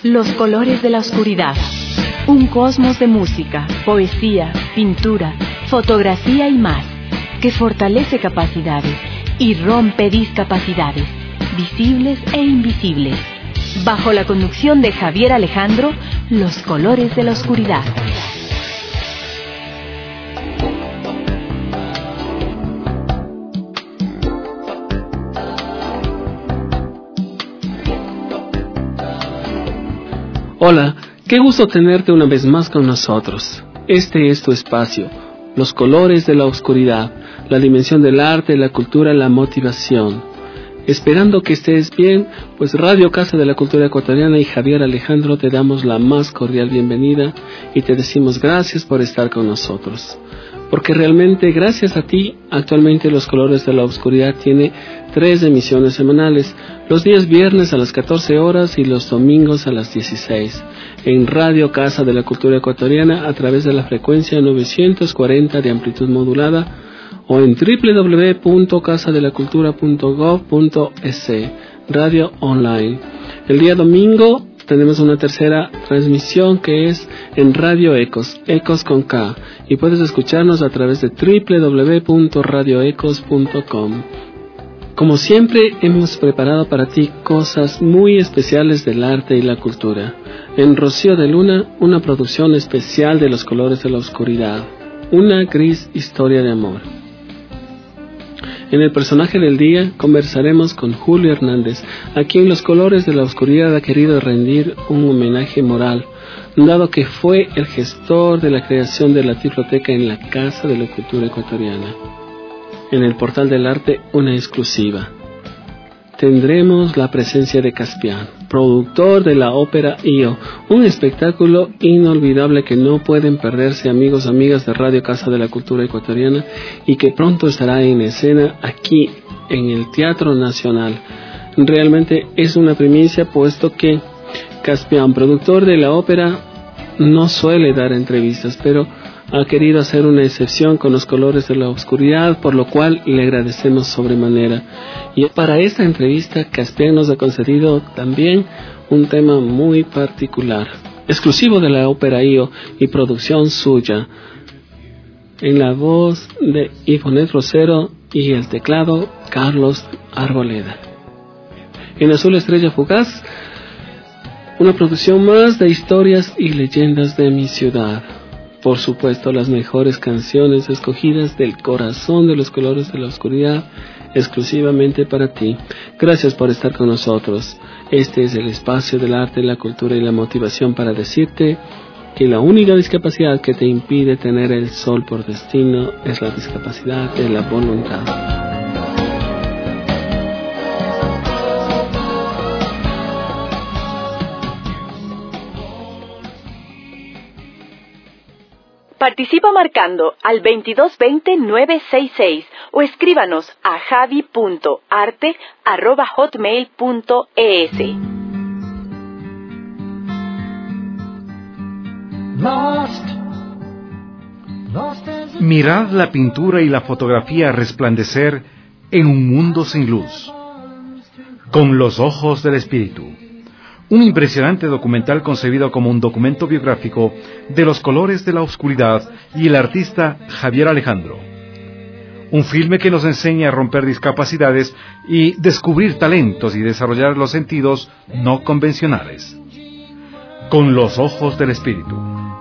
Los colores de la oscuridad. Un cosmos de música, poesía, pintura, fotografía y más, que fortalece capacidades y rompe discapacidades, visibles e invisibles. Bajo la conducción de Javier Alejandro, Los colores de la oscuridad. Hola, qué gusto tenerte una vez más con nosotros. Este es tu espacio, los colores de la oscuridad, la dimensión del arte, la cultura, la motivación. Esperando que estés bien, pues Radio Casa de la Cultura Ecuatoriana y Javier Alejandro te damos la más cordial bienvenida y te decimos gracias por estar con nosotros. Porque realmente gracias a ti, actualmente Los Colores de la Oscuridad tiene 3 emisiones semanales, los días viernes a las 14 horas y los domingos a las 16, en Radio Casa de la Cultura Ecuatoriana a través de la frecuencia 940 de amplitud modulada o en www.casadelacultura.gov.es, radio online. El día domingo tenemos una tercera transmisión que es en Radio Ecos, Ecos con K, y puedes escucharnos a través de www.radioecos.com. Como siempre, hemos preparado para ti cosas muy especiales del arte y la cultura. En Rocío de Luna, una producción especial de Los Colores de la Oscuridad, una gris historia de amor. En el personaje del día conversaremos con Julio Hernández, a quien Los Colores de la Oscuridad ha querido rendir un homenaje moral, dado que fue el gestor de la creación de la Tifloteca en la Casa de la Cultura Ecuatoriana. En el Portal del Arte, una exclusiva. Tendremos la presencia de Caspian, productor de la ópera Io, un espectáculo inolvidable que no pueden perderse amigos, amigas de Radio Casa de la Cultura Ecuatoriana y que pronto estará en escena aquí en el Teatro Nacional. Realmente es una primicia puesto que Caspian, productor de la ópera, no suele dar entrevistas, pero ha querido hacer una excepción con Los Colores de la Oscuridad, por lo cual le agradecemos sobremanera. Y para esta entrevista, Caspian nos ha concedido también un tema muy particular, exclusivo de la ópera Io y producción suya, en la voz de Ivonne Rosero y el teclado Carlos Arboleda. En Azul Estrella Fugaz, una producción más de historias y leyendas de mi ciudad. Por supuesto, las mejores canciones escogidas del corazón de Los Colores de la Oscuridad, exclusivamente para ti. Gracias por estar con nosotros. Este es el espacio del arte, la cultura y la motivación para decirte que la única discapacidad que te impide tener el sol por destino es la discapacidad de la voluntad. Participa marcando al 2220-966 o escríbanos a javi.arte@hotmail.es. Mirad la pintura y la fotografía resplandecer en un mundo sin luz, con los ojos del espíritu. Un impresionante documental concebido como un documento biográfico de Los Colores de la Oscuridad y el artista Javier Alejandro. Un filme que nos enseña a romper discapacidades y descubrir talentos y desarrollar los sentidos no convencionales. Con los ojos del espíritu.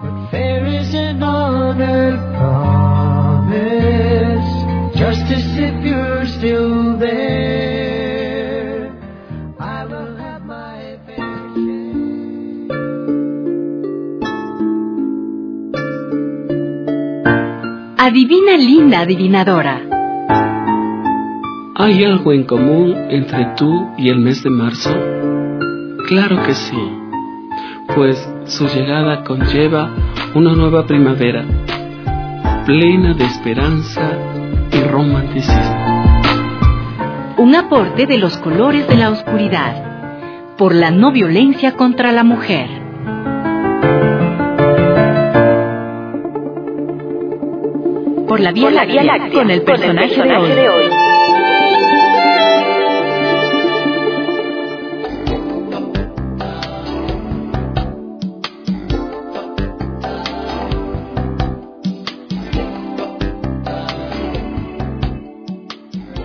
Adivina, linda adivinadora. ¿Hay algo en común entre tú y el mes de marzo? Claro que sí, pues su llegada conlleva una nueva primavera, plena de esperanza y romanticismo. Un aporte de Los Colores de la Oscuridad, por la no violencia contra la mujer. Por la Vía Láctea, con el personaje de hoy.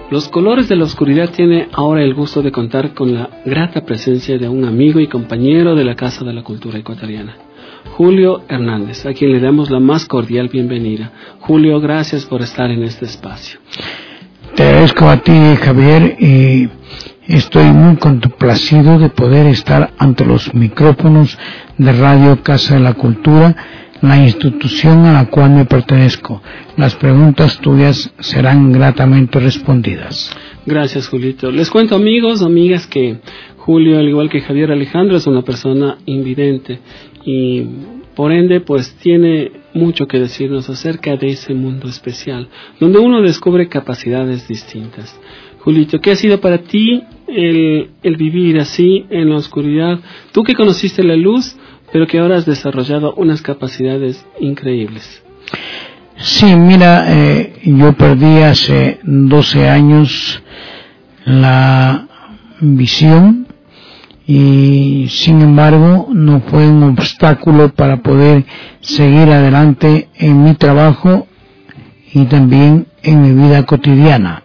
Los Colores de la Oscuridad tiene ahora el gusto de contar con la grata presencia de un amigo y compañero de la Casa de la Cultura Ecuatoriana, Julio Hernández, a quien le damos la más cordial bienvenida. Julio, gracias por estar en este espacio. Te agradezco a ti, Javier, y estoy muy complacido de poder estar ante los micrófonos de Radio Casa de la Cultura, la institución a la cual me pertenezco. Las preguntas tuyas serán gratamente respondidas. Gracias, Julito. Les cuento, amigos, amigas, que Julio, al igual que Javier Alejandro, es una persona invidente y por ende pues tiene mucho que decirnos acerca de ese mundo especial, donde uno descubre capacidades distintas. Julito, ¿qué ha sido para ti el vivir así en la oscuridad? Tú que conociste la luz, pero que ahora has desarrollado unas capacidades increíbles. Sí, mira, yo perdí hace 12 años la visión y sin embargo no fue un obstáculo para poder seguir adelante en mi trabajo y también en mi vida cotidiana.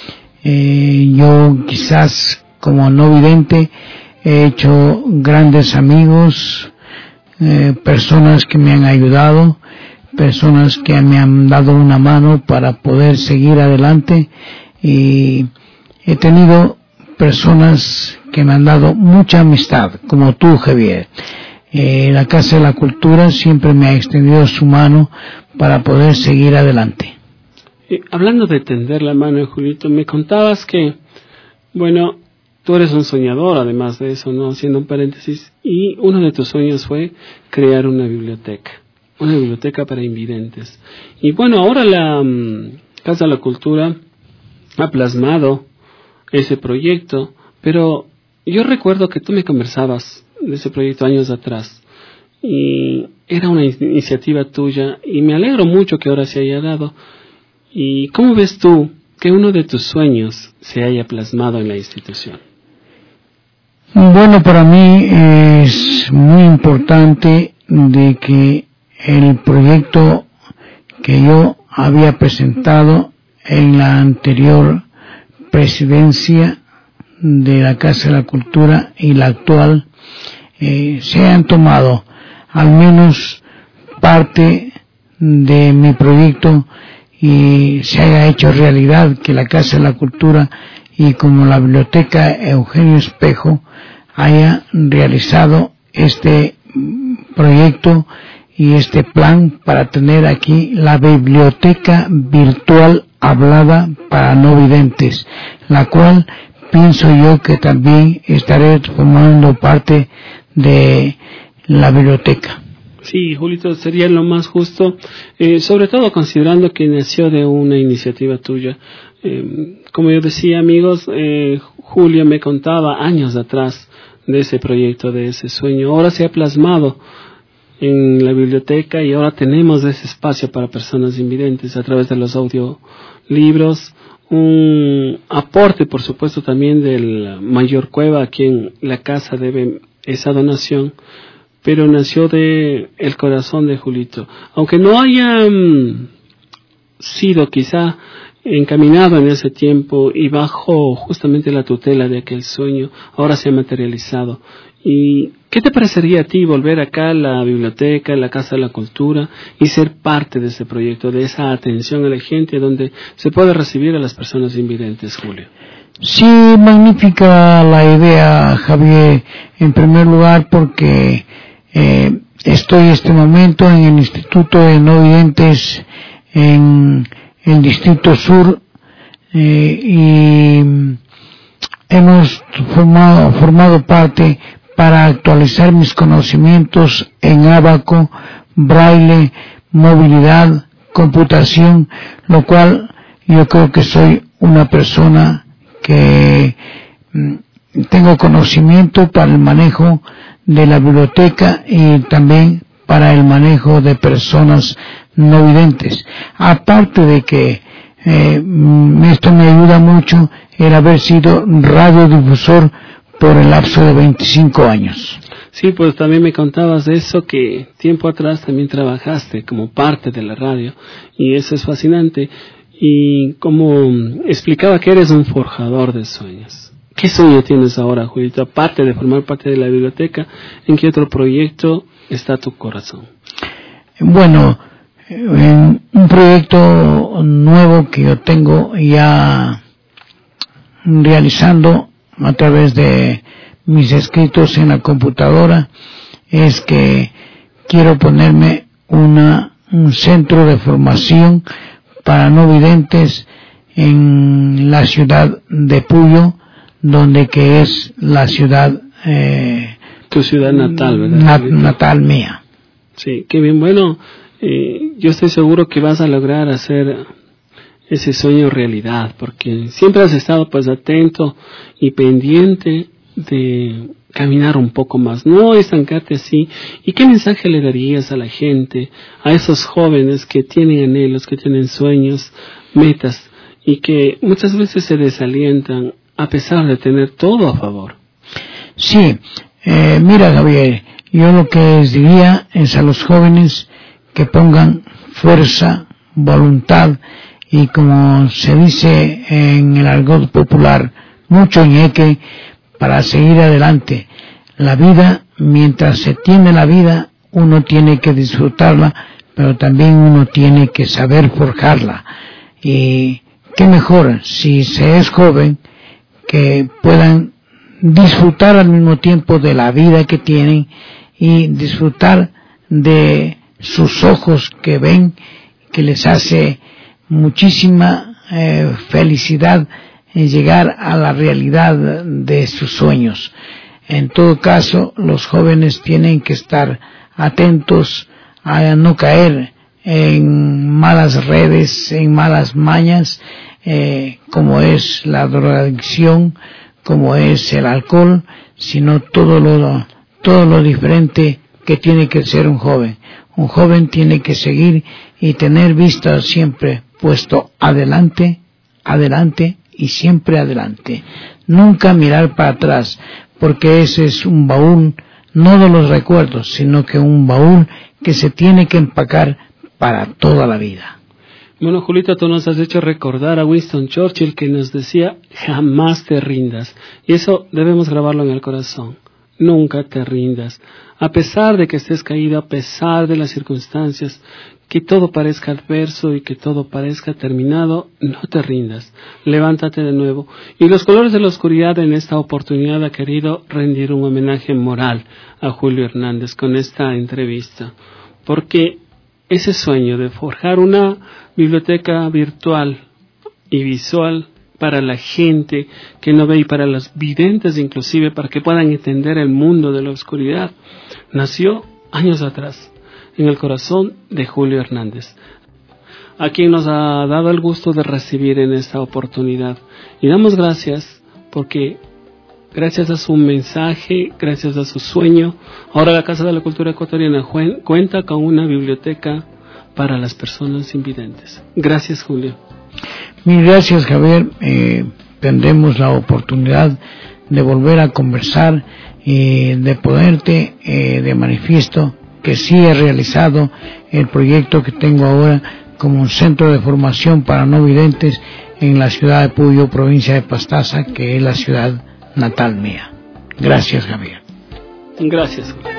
Yo quizás como no vidente he hecho grandes amigos, personas que me han ayudado, personas que me han dado una mano para poder seguir adelante, y he tenido personas que me han dado mucha amistad, como tú, Javier. La Casa de la Cultura siempre me ha extendido su mano para poder seguir adelante. Hablando de tender la mano, Julito, me contabas que, bueno, tú eres un soñador, además de eso, ¿no? Haciendo un paréntesis, y uno de tus sueños fue crear una biblioteca para invidentes. Y bueno, ahora la Casa de la Cultura ha plasmado ese proyecto, pero yo recuerdo que tú me conversabas de ese proyecto años atrás, y era una iniciativa tuya, y me alegro mucho que ahora se haya dado. ¿Y cómo ves tú que uno de tus sueños se haya plasmado en la institución? Bueno, para mí es muy importante de que el proyecto que yo había presentado en la anterior presidencia de la Casa de la Cultura y la actual se hayan tomado al menos parte de mi proyecto y se haya hecho realidad, que la Casa de la Cultura y como la Biblioteca Eugenio Espejo haya realizado este proyecto y este plan para tener aquí la biblioteca virtual hablada para no videntes, la cual pienso yo que también estaré formando parte de la biblioteca. Sí, Julito, sería lo más justo, sobre todo considerando que nació de una iniciativa tuya. Como yo decía, amigos, Julio me contaba años atrás de ese proyecto, de ese sueño. Ahora se ha plasmado en la biblioteca y ahora tenemos ese espacio para personas invidentes a través de los audiolibros. Un aporte, por supuesto, también del Mayor Cueva, a quien la casa debe esa donación, pero nació de el corazón de Julito. Aunque no haya sido quizá encaminado en ese tiempo y bajo justamente la tutela de aquel sueño, ahora se ha materializado. ¿Y qué te parecería a ti volver acá a la biblioteca, a la Casa de la Cultura y ser parte de ese proyecto, de esa atención a la gente donde se puede recibir a las personas invidentes, Julio? Sí, magnífica la idea, Javier, en primer lugar porque estoy este momento en el Instituto de No Videntes en el Distrito Sur y hemos formado parte para actualizar mis conocimientos en ábaco, braille, movilidad, computación, lo cual yo creo que soy una persona que tengo conocimiento para el manejo de la biblioteca y también para el manejo de personas no videntes. Aparte de que esto me ayuda mucho el haber sido radiodifusor por el lapso de 25 años. Sí, pues también me contabas de eso, que tiempo atrás también trabajaste como parte de la radio, y eso es fascinante. y como explicaba que eres un forjador de sueños. ¿Qué sueño tienes ahora, Julito? Aparte de formar parte de la biblioteca, ¿en qué otro proyecto está tu corazón? Bueno, en un proyecto nuevo que yo tengo ya realizando a través de mis escritos en la computadora, es que quiero ponerme un centro de formación para no videntes en la ciudad de Puyo, donde que es la ciudad tu ciudad natal, ¿verdad? Natal mía. Sí, qué bien. Bueno, yo estoy seguro que vas a lograr hacer ese sueño realidad, porque siempre has estado pues atento y pendiente de caminar un poco más, no estancarte así. ¿Y qué mensaje le darías a la gente, a esos jóvenes que tienen anhelos, que tienen sueños, metas, y que muchas veces se desalientan a pesar de tener todo a favor? Sí, mira, Javier, yo lo que les diría es a los jóvenes que pongan fuerza, voluntad y, como se dice en el argot popular, mucho ñeque para seguir adelante. La vida, mientras se tiene la vida, uno tiene que disfrutarla, pero también uno tiene que saber forjarla. Y qué mejor si se es joven que puedan disfrutar al mismo tiempo de la vida que tienen y disfrutar de sus ojos que ven, que les hace muchísima felicidad en llegar a la realidad de sus sueños. En todo caso, los jóvenes tienen que estar atentos a no caer en malas redes, en malas mañas, como es la drogadicción, como es el alcohol, sino todo lo diferente que tiene que ser un joven. Un joven tiene que seguir y tener vista siempre puesto adelante, adelante y siempre adelante. Nunca mirar para atrás, porque ese es un baúl, no de los recuerdos, sino que un baúl que se tiene que empacar para toda la vida. Bueno, Julito, tú nos has hecho recordar a Winston Churchill, que nos decía, jamás te rindas. Y eso debemos grabarlo en el corazón. Nunca te rindas. A pesar de que estés caído, a pesar de las circunstancias, que todo parezca adverso y que todo parezca terminado, no te rindas. Levántate de nuevo. Y Los Colores de la Oscuridad en esta oportunidad ha querido rendir un homenaje moral a Julio Hernández con esta entrevista. Porque ese sueño de forjar una biblioteca virtual y visual para la gente que no ve y para los videntes inclusive, para que puedan entender el mundo de la oscuridad, nació años atrás en el corazón de Julio Hernández, a quien nos ha dado el gusto de recibir en esta oportunidad. Y damos gracias porque gracias a su mensaje, gracias a su sueño, ahora la Casa de la Cultura Ecuatoriana cuenta con una biblioteca para las personas invidentes. Gracias, Julio. Mil gracias, Javier. Tendremos la oportunidad de volver a conversar y de ponerte de manifiesto que sí he realizado el proyecto que tengo ahora como un centro de formación para no videntes en la ciudad de Puyo, provincia de Pastaza, que es la ciudad natal mía. Gracias, Javier. Gracias, Julio.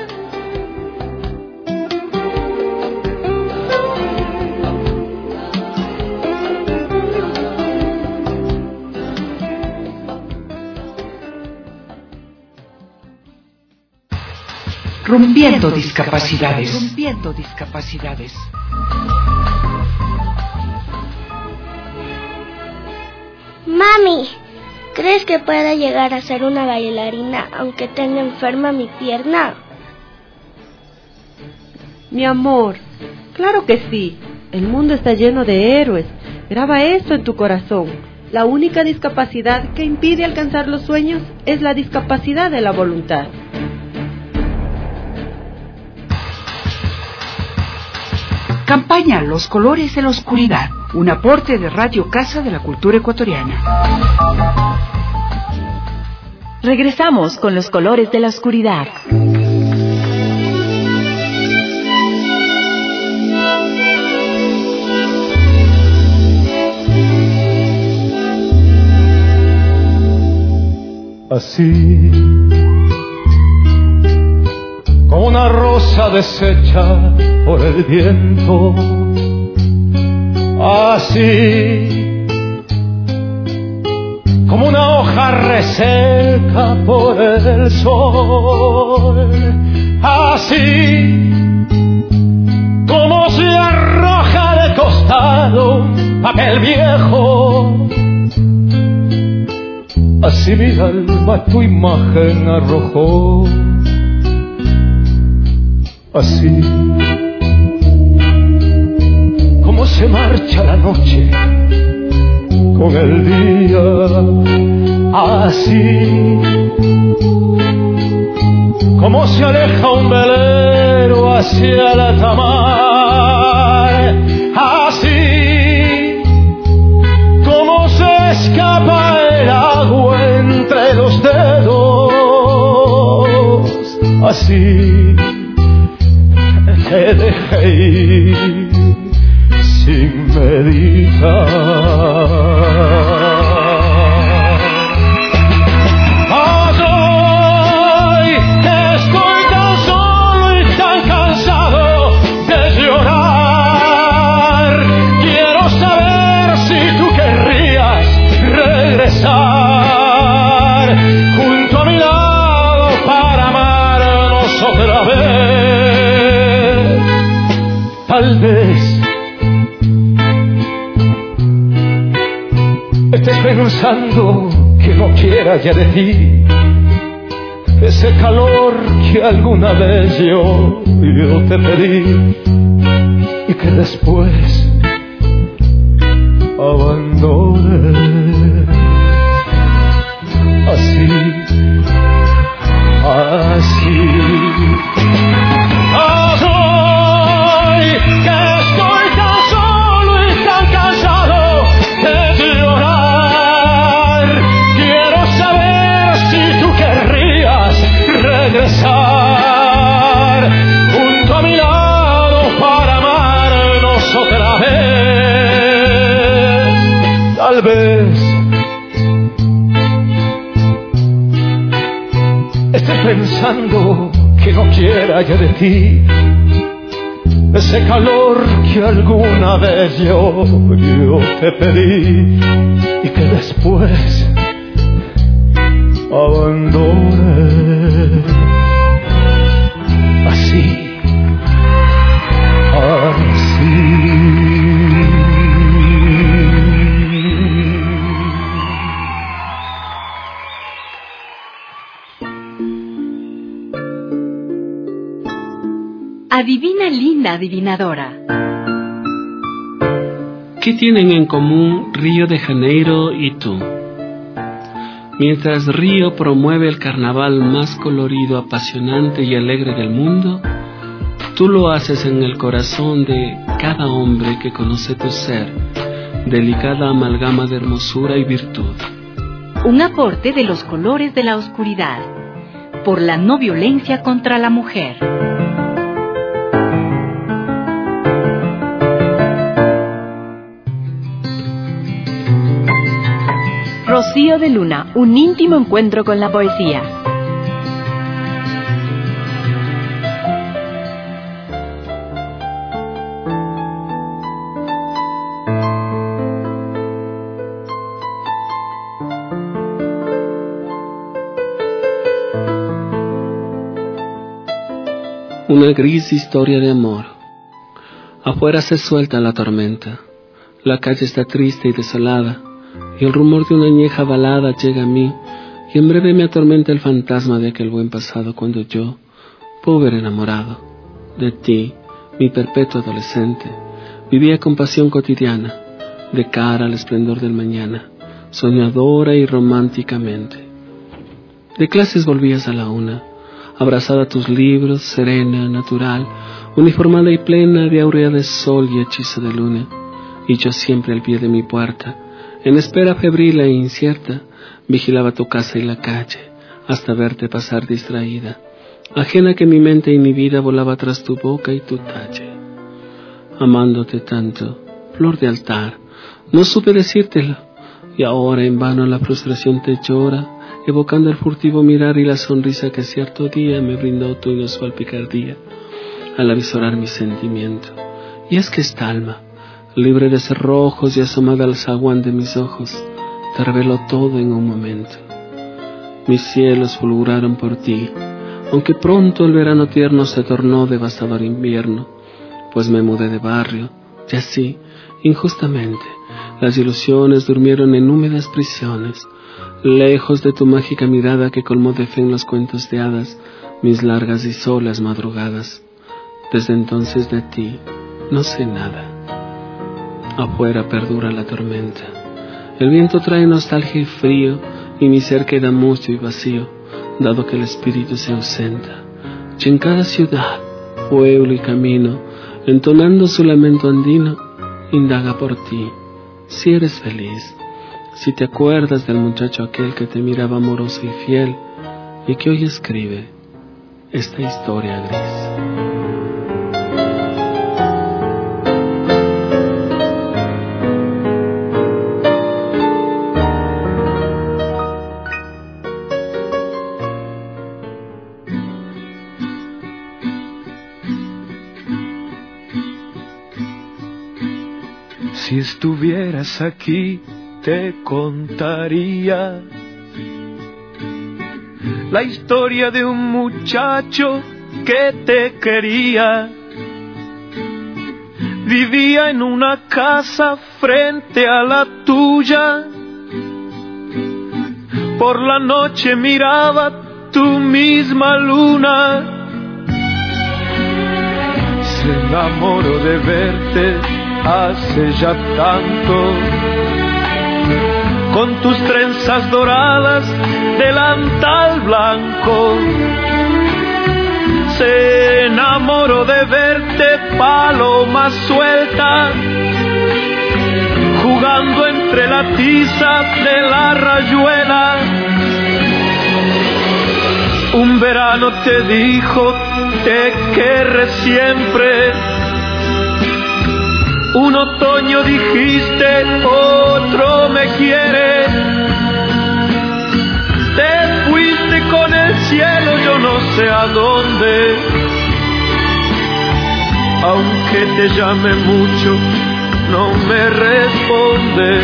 Rompiendo discapacidades. Rompiendo discapacidades. Mami, ¿crees que pueda llegar a ser una bailarina aunque tenga enferma mi pierna? Mi amor, claro que sí. El mundo está lleno de héroes. Graba esto en tu corazón. La única discapacidad que impide alcanzar los sueños es la discapacidad de la voluntad. Campaña Los Colores de la Oscuridad, un aporte de Radio Casa de la Cultura Ecuatoriana. Regresamos con Los Colores de la Oscuridad. así como una rosa deshecha por el viento, así como una hoja reseca por el sol, así como se arroja de costado papel viejo, así mi alma tu imagen arrojó, así como se marcha la noche con el día, así como se aleja un velero hacia el alta mar, así como se escapa el agua entre los dedos, así te dejé ir sin meditar. Hoy estoy tan solo y tan cansado de llorar. Quiero saber si tú querrías regresar junto a mi lado para amarnos otra vez. Tal vez estés pensando que no quiera ya de ti ese calor que alguna vez yo te pedí y que después abandoné. Así hoy que estoy tan solo y tan cansado de llorar, quiero saber si tú querrías regresar junto a mi lado para amarnos otra vez. Tal vez estés pensando que no quiera ya de ti ese calor que alguna vez yo te pedí y que después abandoné. Así. Adivina, linda adivinadora. ¿Qué tienen en común Río de Janeiro y tú? Mientras Río promueve el carnaval más colorido, apasionante y alegre del mundo, tú lo haces en el corazón de cada hombre que conoce tu ser, delicada amalgama de hermosura y virtud. Un aporte de los colores de la oscuridad, por la no violencia contra la mujer. Rocío de Luna, un íntimo encuentro con la poesía. Una gris historia de amor. Afuera se suelta la tormenta. La calle está triste y desolada, y el rumor de una añeja balada llega a mí, y en breve me atormenta el fantasma de aquel buen pasado cuando yo, pobre enamorado de ti, mi perpetuo adolescente, vivía con pasión cotidiana, de cara al esplendor del mañana, soñadora y románticamente. De clases volvías a la 1, abrazada a tus libros, serena, natural, uniformada y plena de aurea de sol y hechizo de luna, y yo siempre al pie de mi puerta, en espera febril e incierta, vigilaba tu casa y la calle, hasta verte pasar distraída, ajena que mi mente inhibida volaba tras tu boca y tu talle. Amándote tanto, flor de altar, no supe decírtelo, y ahora en vano la frustración te llora, evocando el furtivo mirar y la sonrisa que cierto día me brindó tu inusual picardía al avisorar mi sentimiento. Y es que esta alma, libre de cerrojos y asomada al zaguán de mis ojos, te reveló todo en un momento. Mis cielos fulguraron por ti, aunque pronto el verano tierno se tornó devastador invierno, pues me mudé de barrio, y así, injustamente, las ilusiones durmieron en húmedas prisiones, lejos de tu mágica mirada que colmó de fe en los cuentos de hadas mis largas y solas madrugadas. Desde entonces de ti no sé nada. Afuera perdura la tormenta. El viento trae nostalgia y frío, y mi ser queda mucho y vacío, dado que el espíritu se ausenta. Y en cada ciudad, pueblo y camino, entonando su lamento andino, indaga por ti, si eres feliz, si te acuerdas del muchacho aquel que te miraba amoroso y fiel, y que hoy escribe esta historia gris. Si estuvieras aquí, te contaría la historia de un muchacho que te quería. Vivía en una casa frente a la tuya. Por la noche miraba tu misma luna. Se enamoró de verte hace ya tanto, con tus trenzas doradas, delantal blanco. Se enamoró de verte, paloma suelta, jugando entre la tiza de la rayuela. Un verano te dijo, te querré siempre. Un otoño dijiste, otro me quiere. Te fuiste con el cielo, yo no sé a dónde. Aunque te llame mucho, no me responde.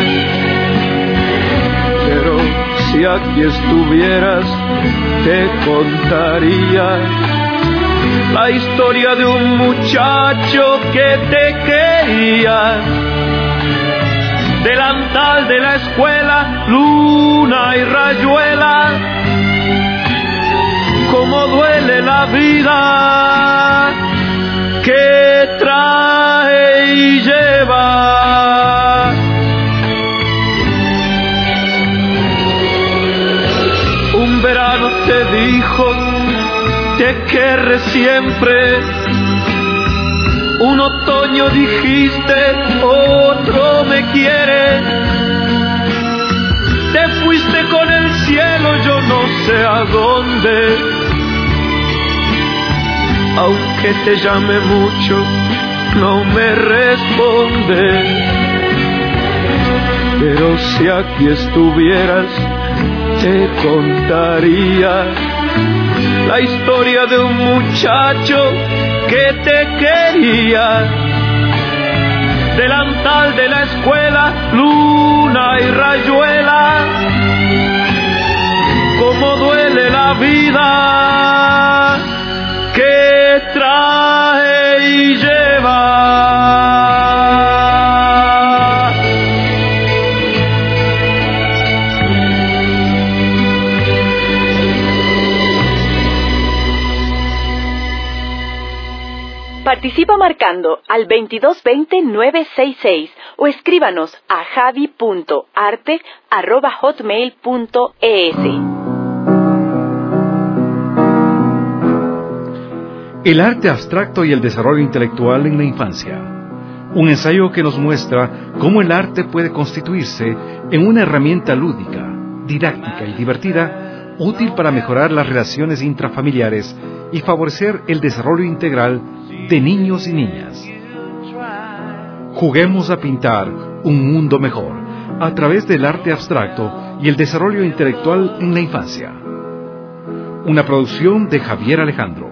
Pero si aquí estuvieras, te contaría la historia de un muchacho que te quería. Delantal de la escuela, luna y rayuela. Cómo duele la vida que trae y lleva. Un verano te dijo, te querré siempre. Un otoño dijiste, otro me quiere. Te fuiste con el cielo, yo no sé a dónde. Aunque te llame mucho, no me responde. Pero si aquí estuvieras, te contaría la historia de un muchacho que te quería. Delantal de la escuela, luna y rayuela. Cómo duele la vida que trae y lleva. Participa marcando al 2220-966 o escríbanos a javi.arte@hotmail.es. El arte abstracto y el desarrollo intelectual en la infancia. Un ensayo que nos muestra cómo el arte puede constituirse en una herramienta lúdica, didáctica y divertida, útil para mejorar las relaciones intrafamiliares y favorecer el desarrollo integral de niños y niñas. Juguemos a pintar un mundo mejor, a través del arte abstracto y el desarrollo intelectual en la infancia. Una producción de Javier Alejandro.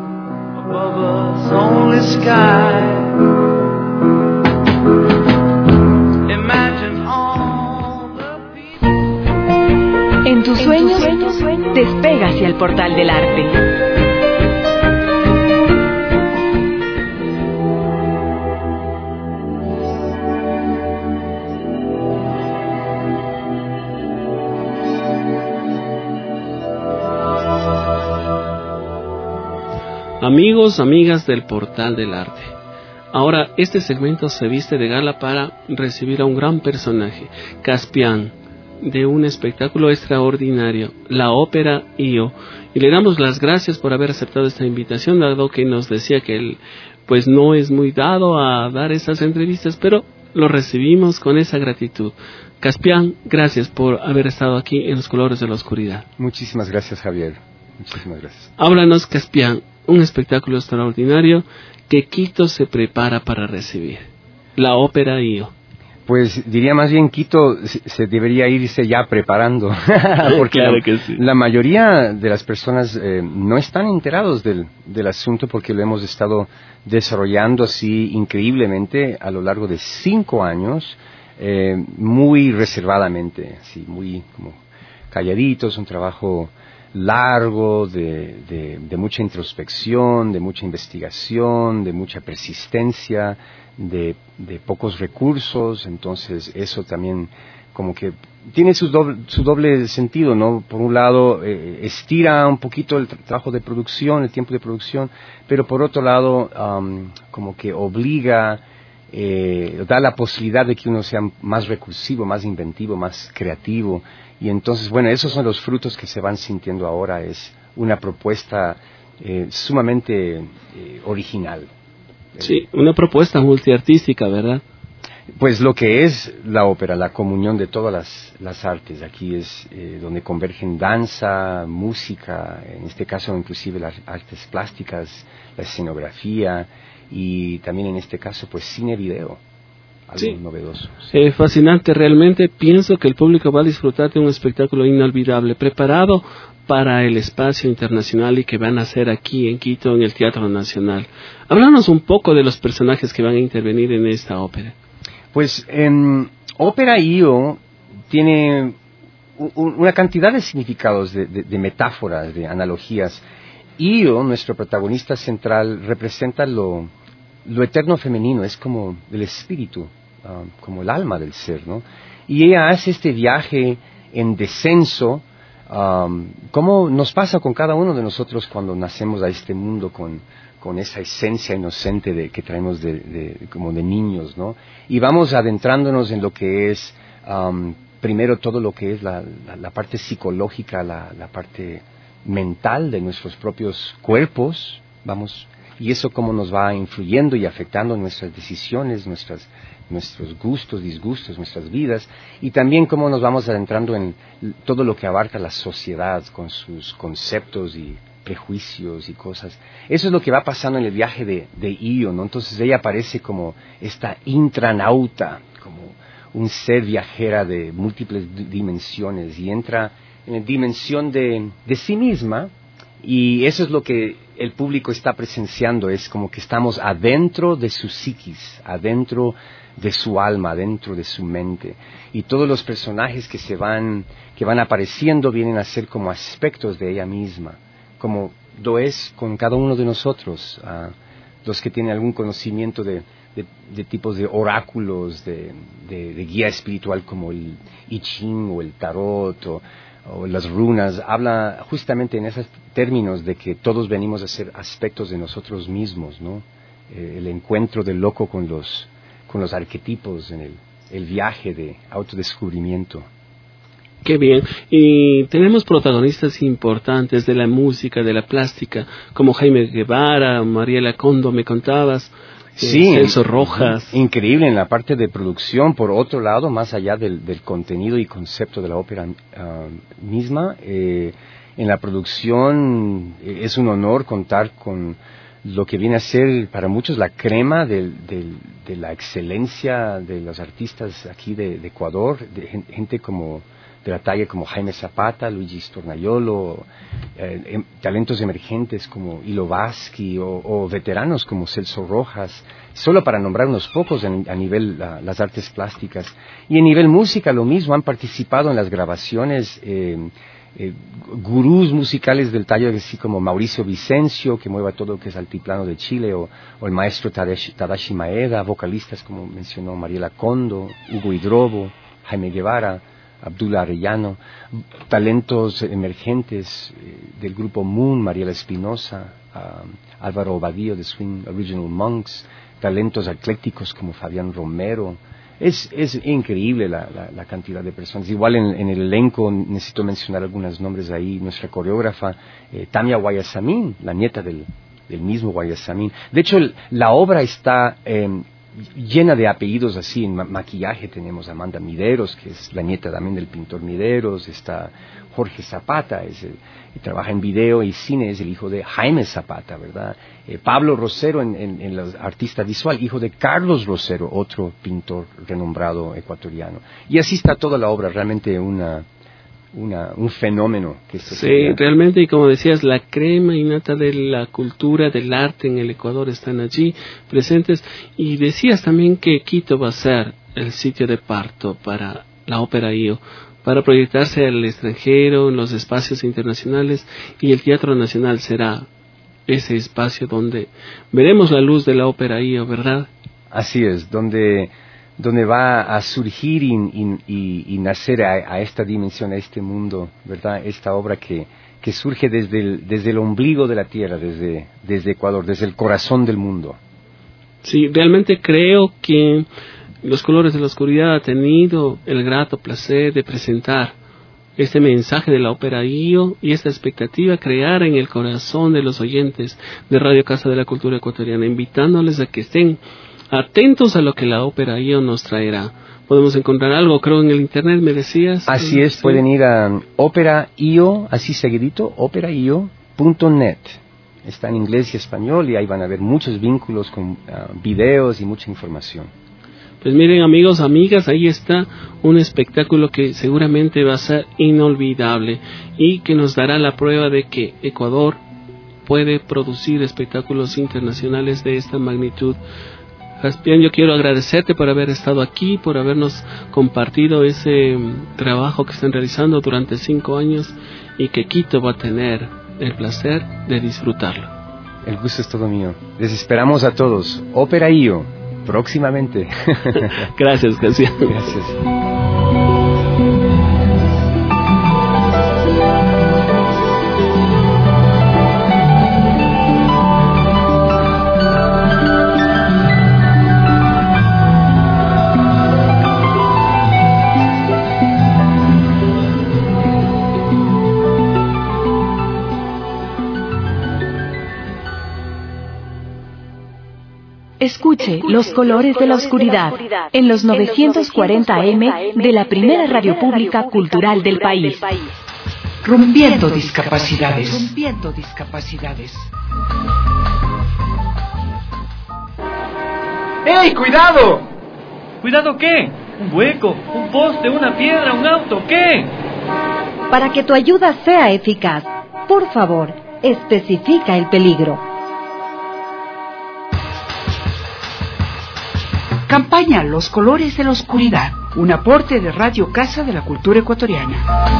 En tus sueños, despega hacia el portal del arte. Amigos, amigas del Portal del Arte. Ahora este segmento se viste de gala para recibir a un gran personaje, Caspian, de un espectáculo extraordinario, la ópera Io. Y le damos las gracias por haber aceptado esta invitación, dado que nos decía que él pues no es muy dado a dar esas entrevistas, pero lo recibimos con esa gratitud. Caspian, gracias por haber estado aquí en Los Colores de la Oscuridad. Muchísimas gracias, Javier. Muchísimas gracias. Háblanos, Caspian, un espectáculo extraordinario que Quito se prepara para recibir, la ópera Io. Pues diría más bien Quito se debería irse ya preparando, porque claro que sí. La mayoría de las personas no están enterados del asunto, porque lo hemos estado desarrollando así increíblemente a lo largo de 5 años, muy reservadamente, así muy como calladitos, un trabajo largo, de mucha introspección, de mucha investigación, de mucha persistencia, de pocos recursos. Entonces eso también como que tiene su doble sentido, ¿no? Por un lado estira un poquito el trabajo de producción, el tiempo de producción, pero por otro lado como que obliga, da la posibilidad de que uno sea más recursivo, más inventivo, más creativo. Y entonces, bueno, esos son los frutos que se van sintiendo ahora. Es una propuesta sumamente original. Sí, una propuesta multiartística, ¿verdad? Pues lo que es la ópera, la comunión de todas las artes. Aquí es donde convergen danza, música, en este caso inclusive las artes plásticas, la escenografía y también en este caso pues cine-video. Algo novedoso. Sí. Fascinante, realmente pienso que el público va a disfrutar de un espectáculo inolvidable, preparado para el espacio internacional y que van a hacer aquí en Quito, en el Teatro Nacional. Háblanos un poco de los personajes que van a intervenir en esta ópera. Pues ópera Io tiene una cantidad de significados, de metáforas, de analogías. Io, nuestro protagonista central, representa lo eterno femenino, es como el espíritu, como el alma del ser, ¿no? Y ella hace este viaje en descenso, como nos pasa con cada uno de nosotros cuando nacemos a este mundo con esa esencia inocente que traemos como de niños, ¿no? Y vamos adentrándonos en lo que es, primero todo lo que es la parte psicológica, la parte mental de nuestros propios cuerpos, y eso cómo nos va influyendo y afectando nuestras decisiones, nuestros gustos, disgustos, nuestras vidas, y también cómo nos vamos adentrando en todo lo que abarca la sociedad con sus conceptos y prejuicios y cosas. Eso es lo que va pasando en el viaje de Io, ¿no? Entonces ella aparece como esta intranauta, como un ser viajera de múltiples dimensiones, y entra en la dimensión de sí misma. Y eso es lo que el público está presenciando, es como que estamos adentro de su psiquis, adentro de su alma, adentro de su mente. Y todos los personajes que van apareciendo vienen a ser como aspectos de ella misma, como lo es con cada uno de nosotros, los que tienen algún conocimiento de tipos de oráculos, de guía espiritual como el I Ching o el Tarot o las runas, habla justamente en esos términos de que todos venimos a ser aspectos de nosotros mismos, ¿no? El encuentro del loco con los arquetipos en el viaje de autodescubrimiento. Qué bien. Y tenemos protagonistas importantes de la música, de la plástica, como Jaime Guevara, Mariela Condo, me contabas. Sí, Celso Rojas. Increíble en la parte de producción. Por otro lado, más allá del contenido y concepto de la ópera misma, en la producción es un honor contar con lo que viene a ser para muchos la crema de la excelencia de los artistas aquí de Ecuador, de gente como de la talla como Jaime Zapata, Luigi Stornaiolo, talentos emergentes como Hilo Vasqui o veteranos como Celso Rojas, solo para nombrar unos pocos a nivel las artes plásticas. Y a nivel música lo mismo, han participado en las grabaciones gurús musicales del tallo así como Mauricio Vicencio, que mueva todo lo que es altiplano de Chile, o el maestro Tadashi Maeda, vocalistas como mencionó Mariela Condo, Hugo Hidrobo, Jaime Guevara, Abdullah Arellano, talentos emergentes del grupo Moon, Mariela Espinosa, Álvaro Obadío de Swing Original Monks, talentos eclécticos como Fabián Romero. Es increíble la cantidad de personas. Igual en el elenco necesito mencionar algunos nombres ahí. Nuestra coreógrafa, Tamia Guayasamín, la nieta del mismo Guayasamín. De hecho, la obra está llena de apellidos así. En maquillaje tenemos a Amanda Mideros, que es la nieta también del pintor Mideros. Está Jorge Zapata, y trabaja en video y cine, es el hijo de Jaime Zapata, ¿verdad? Pablo Rosero, en la artista visual, hijo de Carlos Rosero, otro pintor renombrado ecuatoriano. Y así está toda la obra, realmente un fenómeno. Sí, realmente, y como decías, la crema innata de la cultura, del arte en el Ecuador están allí presentes. Y decías también que Quito va a ser el sitio de parto para la Ópera IO, para proyectarse al extranjero, en los espacios internacionales, y el Teatro Nacional será ese espacio donde veremos la luz de la Ópera IO, ¿verdad? Así es, donde va a surgir y nacer a esta dimensión, a este mundo, ¿verdad? Esta obra que surge desde el ombligo de la tierra, desde Ecuador, desde el corazón del mundo. Sí, realmente creo que Los Colores de la Oscuridad ha tenido el grato placer de presentar este mensaje de la Ópera IO y esta expectativa crear en el corazón de los oyentes de Radio Casa de la Cultura Ecuatoriana, invitándoles a que estén atentos a lo que la Ópera IO nos traerá. Podemos encontrar algo, creo, en el internet, me decías. Así es, sí. Pueden ir a Ópera IO, así seguidito, operaio.net. Está en inglés y español y ahí van a ver muchos vínculos con videos y mucha información. Pues miren, amigos, amigas, ahí está un espectáculo que seguramente va a ser inolvidable y que nos dará la prueba de que Ecuador puede producir espectáculos internacionales de esta magnitud. Jaspián, yo quiero agradecerte por haber estado aquí, por habernos compartido ese trabajo que están realizando durante 5 años y que Quito va a tener el placer de disfrutarlo. El gusto es todo mío. Les esperamos a todos. Ópera IO. Próximamente. Gracias, Jaspián. Gracias. Escuche Los Colores de la Oscuridad en los 940 AM de la primera radio pública cultural del país. Rompiendo discapacidades. Rompiendo discapacidades. ¡Ey, cuidado! ¿Cuidado qué? ¿Un hueco? ¿Un poste? ¿Una piedra? ¿Un auto? ¿Qué? Para que tu ayuda sea eficaz, por favor, especifica el peligro. Campaña Los Colores de la Oscuridad, un aporte de Radio Casa de la Cultura Ecuatoriana.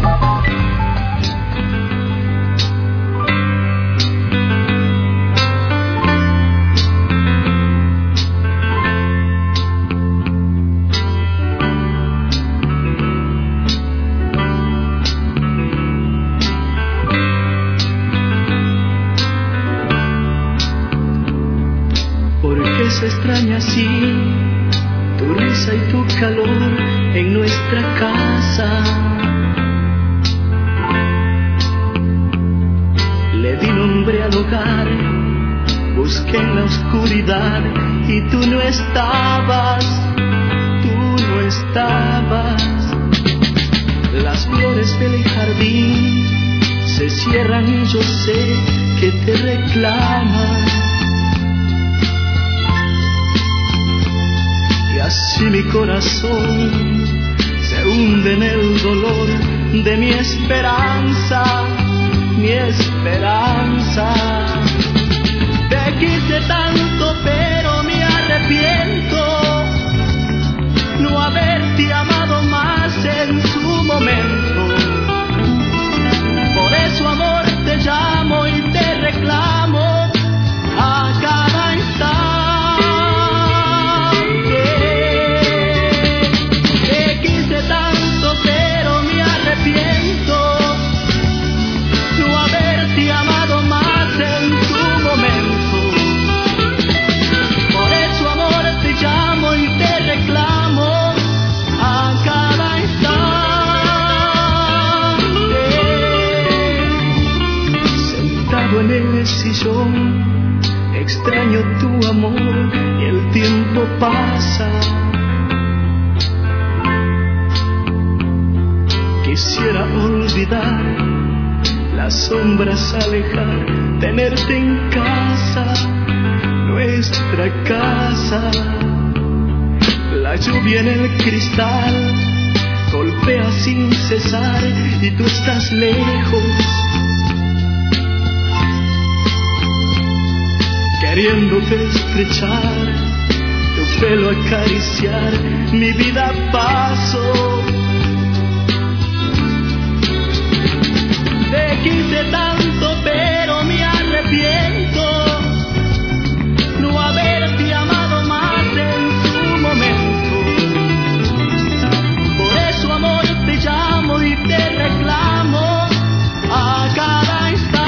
Se extraña así tu risa y tu calor en nuestra casa. Le di nombre al hogar, busqué en la oscuridad y tú no estabas, Las flores del jardín se cierran y yo sé que te reclama. Y así mi corazón se hunde en el dolor de mi esperanza, mi esperanza. Te quise tanto, pero me arrepiento no haberte amado más en su momento. Por eso, amor, te llamo y te reclamo a cada instante. Te quise tanto, pero me arrepiento no haberte amado más en su momento. Por eso, amor, te llamo y te reclamo a cada instante. Sentado en el sillón, extraño tu amor y el tiempo pasa. Quisiera olvidar las sombras, alejar, tenerte en casa, nuestra casa. La lluvia en el cristal golpea sin cesar y tú estás lejos, queriéndote estrechar, tu pelo acariciar, mi vida paso. Te quise tanto, pero me arrepiento no haberte amado más en su momento. Por eso, amor, te llamo y te reclamo a cada instante.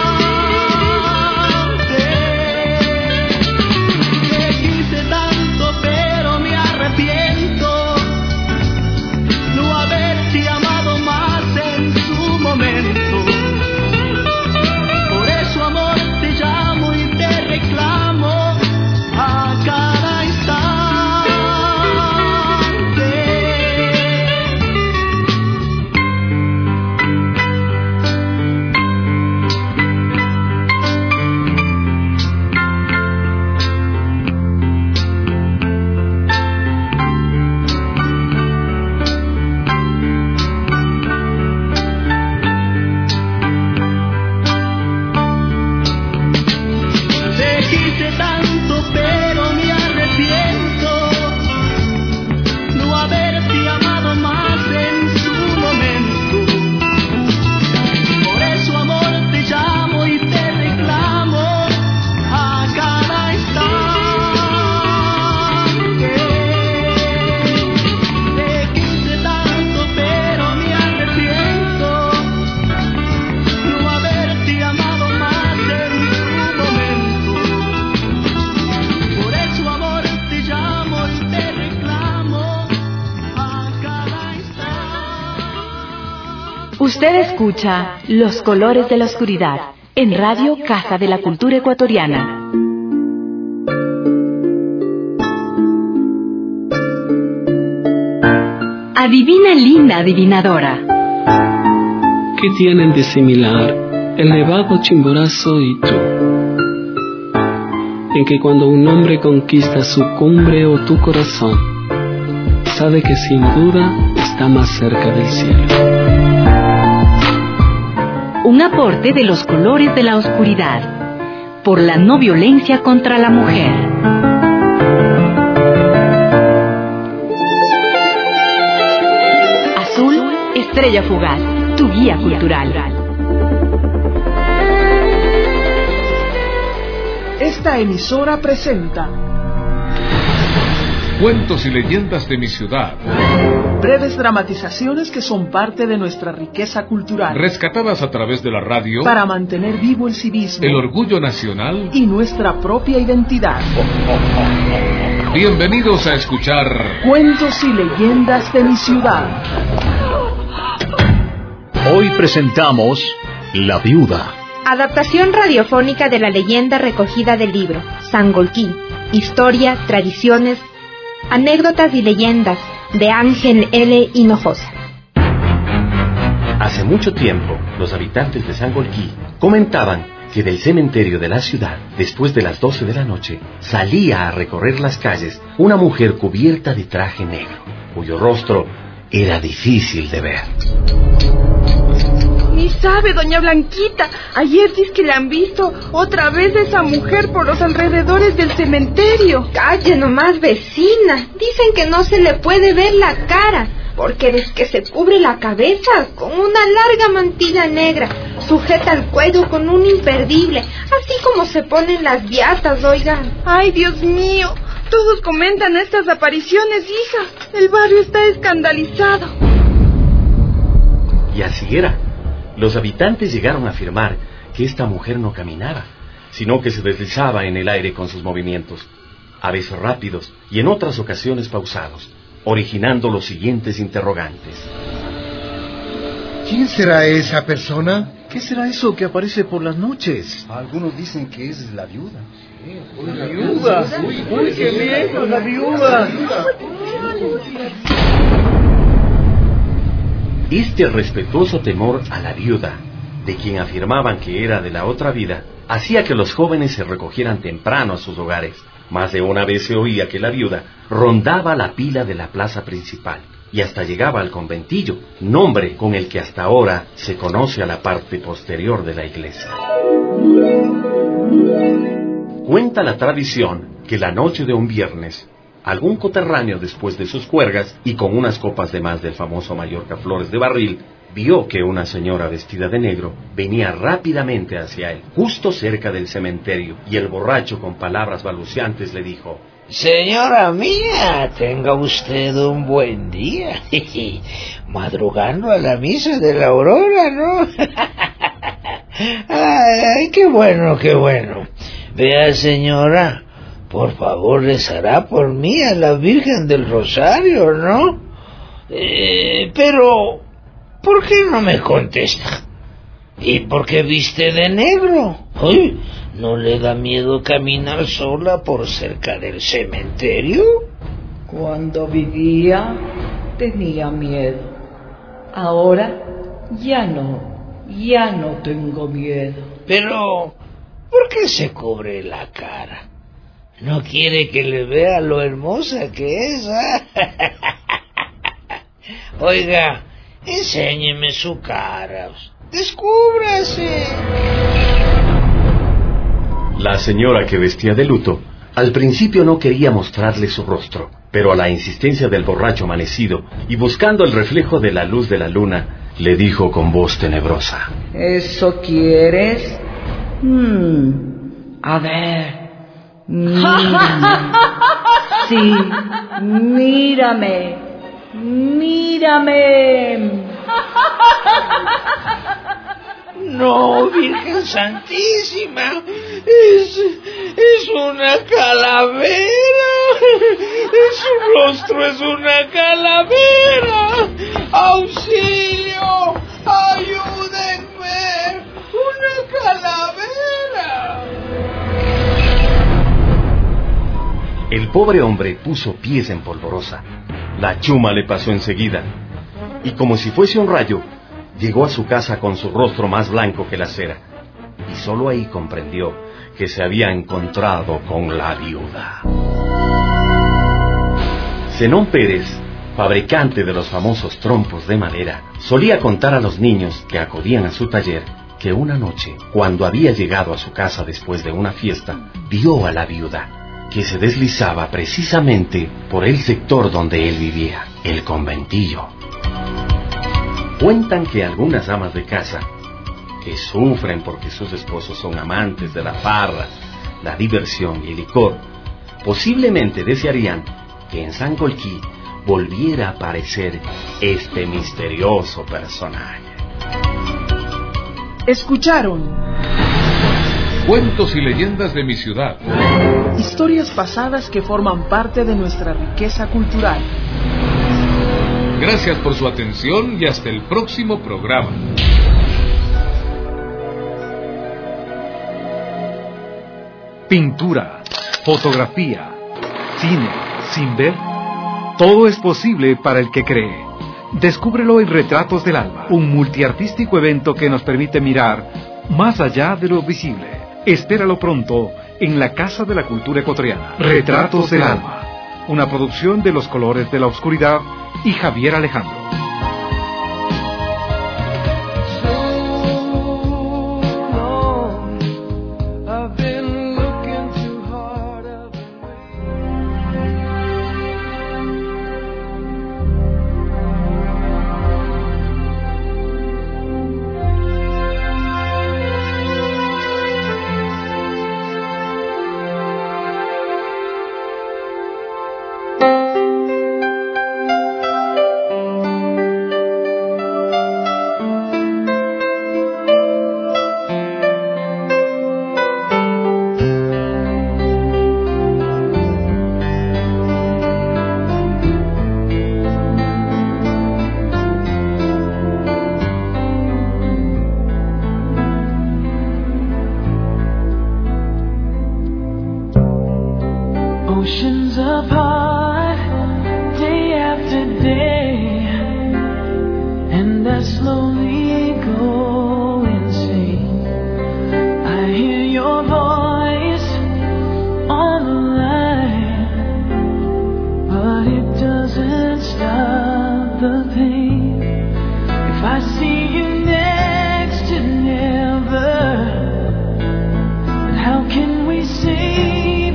Te quise tanto, pero me arrepiento no haberte amado más en su momento. Por eso, amor, te llamo y te reclamo a cada instante. Te quise tanto, pero me arrepiento no haberte amado más en su momento. Por eso, amor, te llamo y te reclamo a cada instante. Te quise tanto, pero me arrepiento no haberte amado más en su momento. Por eso, amor, te llamo y te reclamo a cada instante. Usted escucha Los Colores de la Oscuridad en Radio Casa de la Cultura Ecuatoriana. Adivina, linda adivinadora. ¿Qué tienen de similar el Nevado Chimborazo y tú? En que cuando un hombre conquista su cumbre o tu corazón, sabe que sin duda está más cerca del cielo. Un aporte de Los Colores de la Oscuridad por la no violencia contra la mujer. Azul, estrella fugaz, tu guía cultural. Esta emisora presenta Cuentos y leyendas de mi ciudad. breves dramatizaciones que son parte de nuestra riqueza cultural, Rescatadas a través de la radio para mantener vivo el civismo, el orgullo nacional y nuestra propia identidad. Bienvenidos a escuchar Cuentos y leyendas de mi ciudad. Hoy presentamos La Viuda. Adaptación radiofónica de la leyenda recogida del libro Sangolquí, historia, tradiciones, anécdotas y leyendas de Ángel L. Hinojosa. Hace mucho tiempo, los habitantes de Sangolquí comentaban que del cementerio de la ciudad, después de las 12 de la noche, salía a recorrer las calles una mujer cubierta de traje negro, cuyo rostro era difícil de ver. Ni sabe, doña Blanquita. Ayer dice que le han visto otra vez a esa mujer por los alrededores del cementerio. Calle nomás, vecina. Dicen que no se le puede ver la cara, porque ves que se cubre la cabeza con una larga mantilla negra, sujeta al cuello con un imperdible, así como se ponen las beatas, oigan. Ay, Dios mío. Todos comentan estas apariciones, hija. El barrio está escandalizado. Y así era. Los habitantes llegaron a afirmar que esta mujer no caminaba, sino que se deslizaba en el aire con sus movimientos, a veces rápidos y en otras ocasiones pausados, originando los siguientes interrogantes. ¿Quién será esa persona? ¿Qué será eso que aparece por las noches? Algunos dicen que es la viuda. ¡La viuda! ¡Uy, qué viejo, la viuda! Este respetuoso temor a la viuda, de quien afirmaban que era de la otra vida, hacía que los jóvenes se recogieran temprano a sus hogares. Más de una vez se oía que la viuda rondaba la pila de la plaza principal y hasta llegaba al conventillo, nombre con el que hasta ahora se conoce a la parte posterior de la iglesia. Cuenta la tradición que la noche de un viernes, algún coterráneo, después de sus juergas y con unas copas de más del famoso Mallorca Flores de Barril, vio que una señora vestida de negro venía rápidamente hacia él, justo cerca del cementerio, y el borracho, con palabras balbuceantes, le dijo: Señora mía, tenga usted un buen día, madrugando a la misa de la aurora, ¿no? Ay, qué bueno, qué bueno. Vea, señora, por favor rezará por mí a la Virgen del Rosario, ¿no? Pero, ¿por qué no me contesta? ¿Y por qué viste de negro? Uy, ¿no le da miedo caminar sola por cerca del cementerio? Cuando vivía, tenía miedo. Ahora, ya no tengo miedo. Pero, ¿por qué se cubre la cara? ¿No quiere que le vea lo hermosa que es? Oiga, enséñeme su cara. Descúbrase. La señora, que vestía de luto, al principio no quería mostrarle su rostro, pero a la insistencia del borracho amanecido y buscando el reflejo de la luz de la luna, le dijo con voz tenebrosa: ¿Eso quieres? A ver. Mírame. Sí, mírame. No, Virgen Santísima, es una calavera. Su rostro es una calavera. ¡Auxilio! ¡Ayúdenme! ¡Una calavera! El pobre hombre puso pies en polvorosa. La chuma le pasó enseguida, y como si fuese un rayo, llegó a su casa con su rostro más blanco que la cera, y solo ahí comprendió que se había encontrado con la viuda. Zenón Pérez, fabricante de los famosos trompos de madera, solía contar a los niños que acudían a su taller que una noche, cuando había llegado a su casa después de una fiesta, vio a la viuda, que se deslizaba precisamente por el sector donde él vivía, el conventillo. Cuentan que algunas amas de casa, que sufren porque sus esposos son amantes de la farra, la diversión y el licor, posiblemente desearían que en Sangolquí volviera a aparecer este misterioso personaje. Escucharon Cuentos y leyendas de mi ciudad. historias pasadas que forman parte de nuestra riqueza cultural. Gracias por su atención y hasta el próximo programa. Pintura, fotografía, cine, sin ver, todo es posible para el que cree. Descúbrelo en Retratos del Alba, un multiartístico evento que nos permite mirar Más allá de lo visible. Espéralo pronto en la Casa de la Cultura Ecuatoriana. Retratos del Alma. Una producción de Los Colores de la Oscuridad y Javier Alejandro. Oceans apart, day after day, and I slowly go insane. I hear your voice on the line, but it doesn't stop the pain. If I see you next to never, then how can we say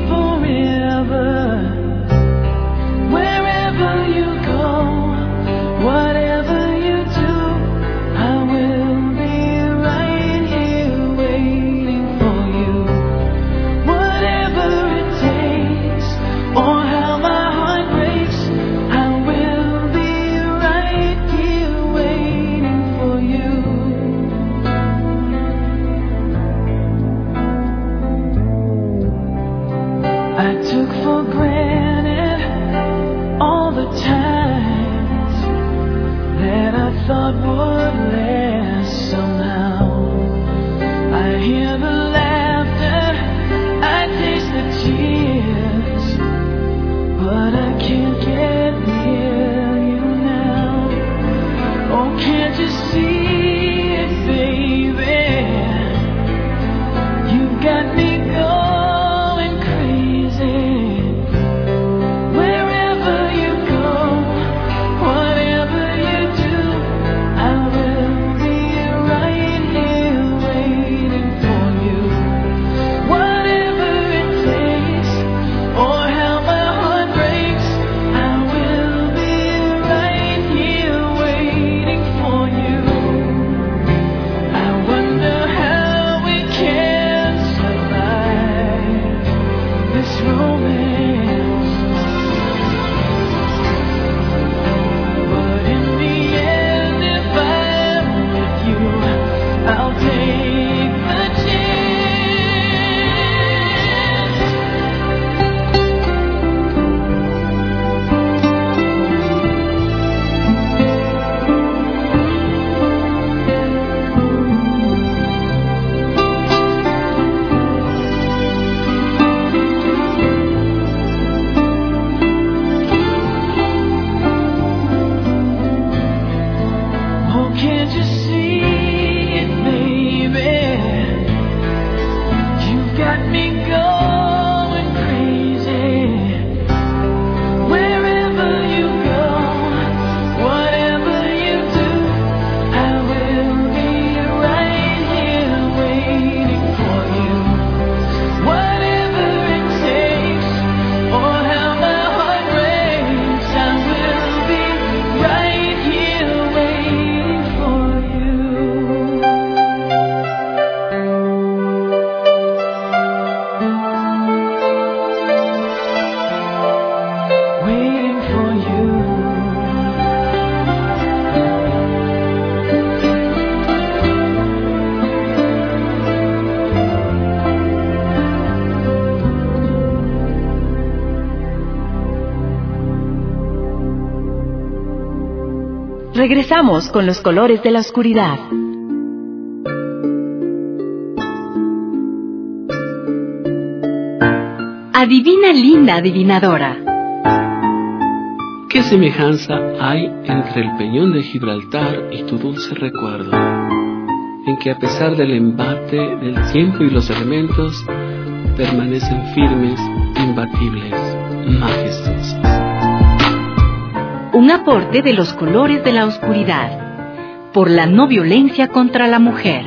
wherever you go, whatever you do, I will be right here waiting for you. Whatever it takes, or how my heart breaks, I will be right here waiting for you. I took for granted all the times that I thought would last somehow. I hear the laughter, I taste the tears, but I can't get near you now. Oh, can't you see it, baby? You've got me going crazy. Regresamos con Los Colores de la Oscuridad. Adivina, linda adivinadora. ¿Qué semejanza hay entre el peñón de Gibraltar y tu dulce recuerdo? en que a pesar del embate del tiempo y los elementos, permanecen firmes, imbatibles, majestuosos. Un aporte de los colores de la oscuridad, por la no violencia contra la mujer.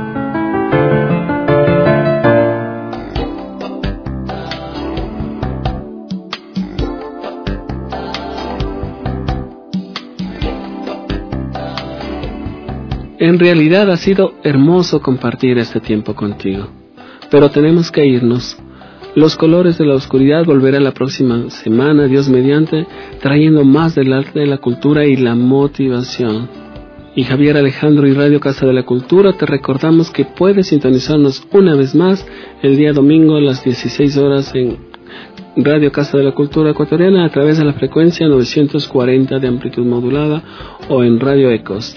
En realidad ha sido hermoso compartir este tiempo contigo, pero tenemos que irnos. Los colores de la oscuridad volverá la próxima semana, Dios mediante, trayendo más del arte de la cultura y la motivación. Y Javier Alejandro y Radio Casa de la Cultura, te recordamos que puedes sintonizarnos una vez más el día domingo a las 16 horas en Radio Casa de la Cultura Ecuatoriana a través de la frecuencia 940 de amplitud modulada o en Radio Ecos,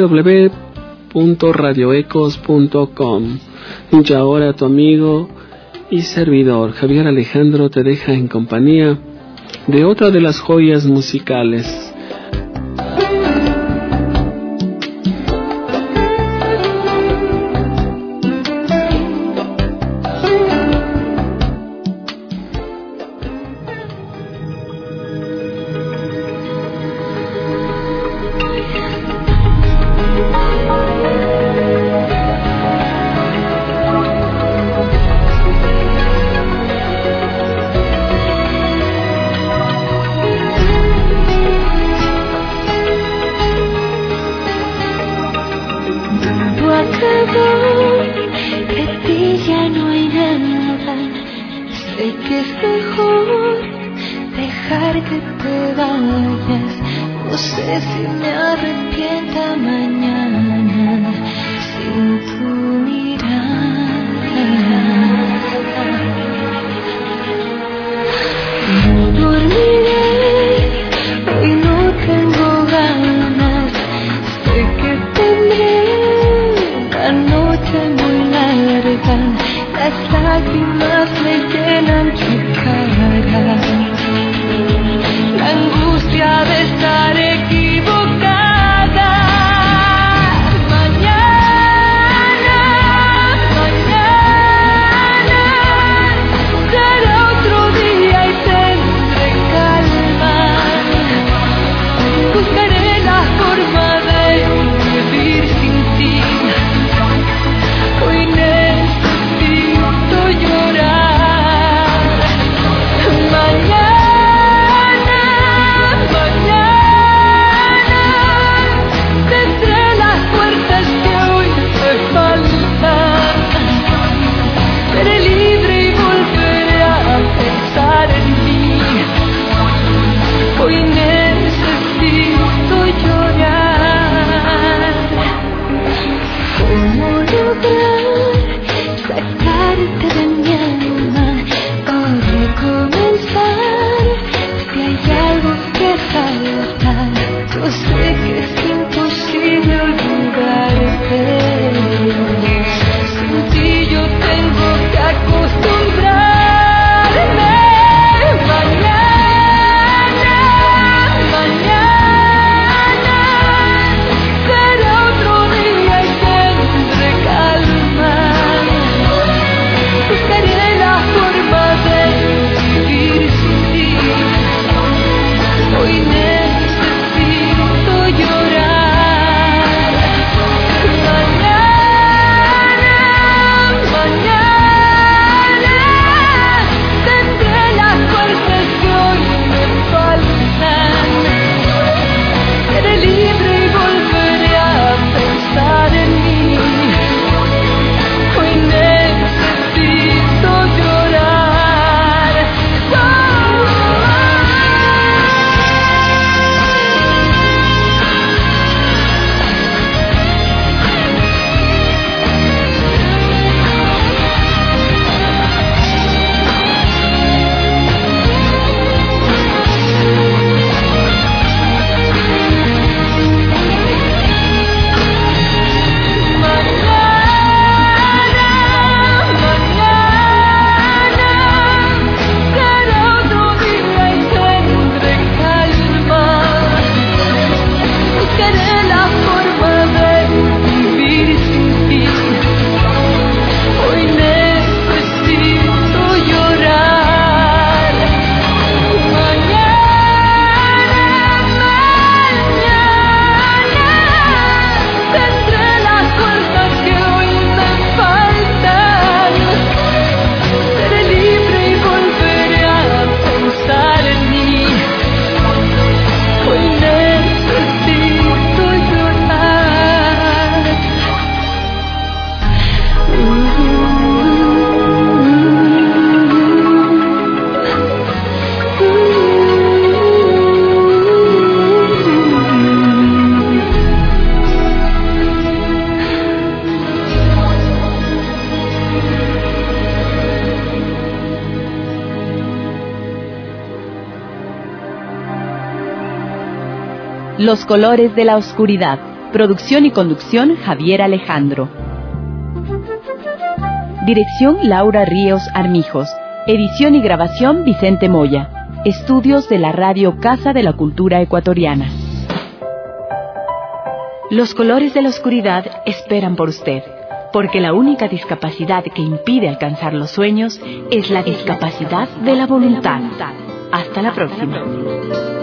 www.radioecos.com. Y ahora tu amigo y servidor Javier Alejandro te deja en compañía de otra de las joyas musicales. Equivocada. Mañana Los colores de la oscuridad. Producción y conducción Javier Alejandro. Dirección Laura Ríos Armijos. Edición y grabación Vicente Moya. Estudios de la Radio Casa de la Cultura Ecuatoriana. Los colores de la oscuridad esperan por usted, porque la única discapacidad que impide alcanzar los sueños es la discapacidad de la voluntad. Hasta la próxima.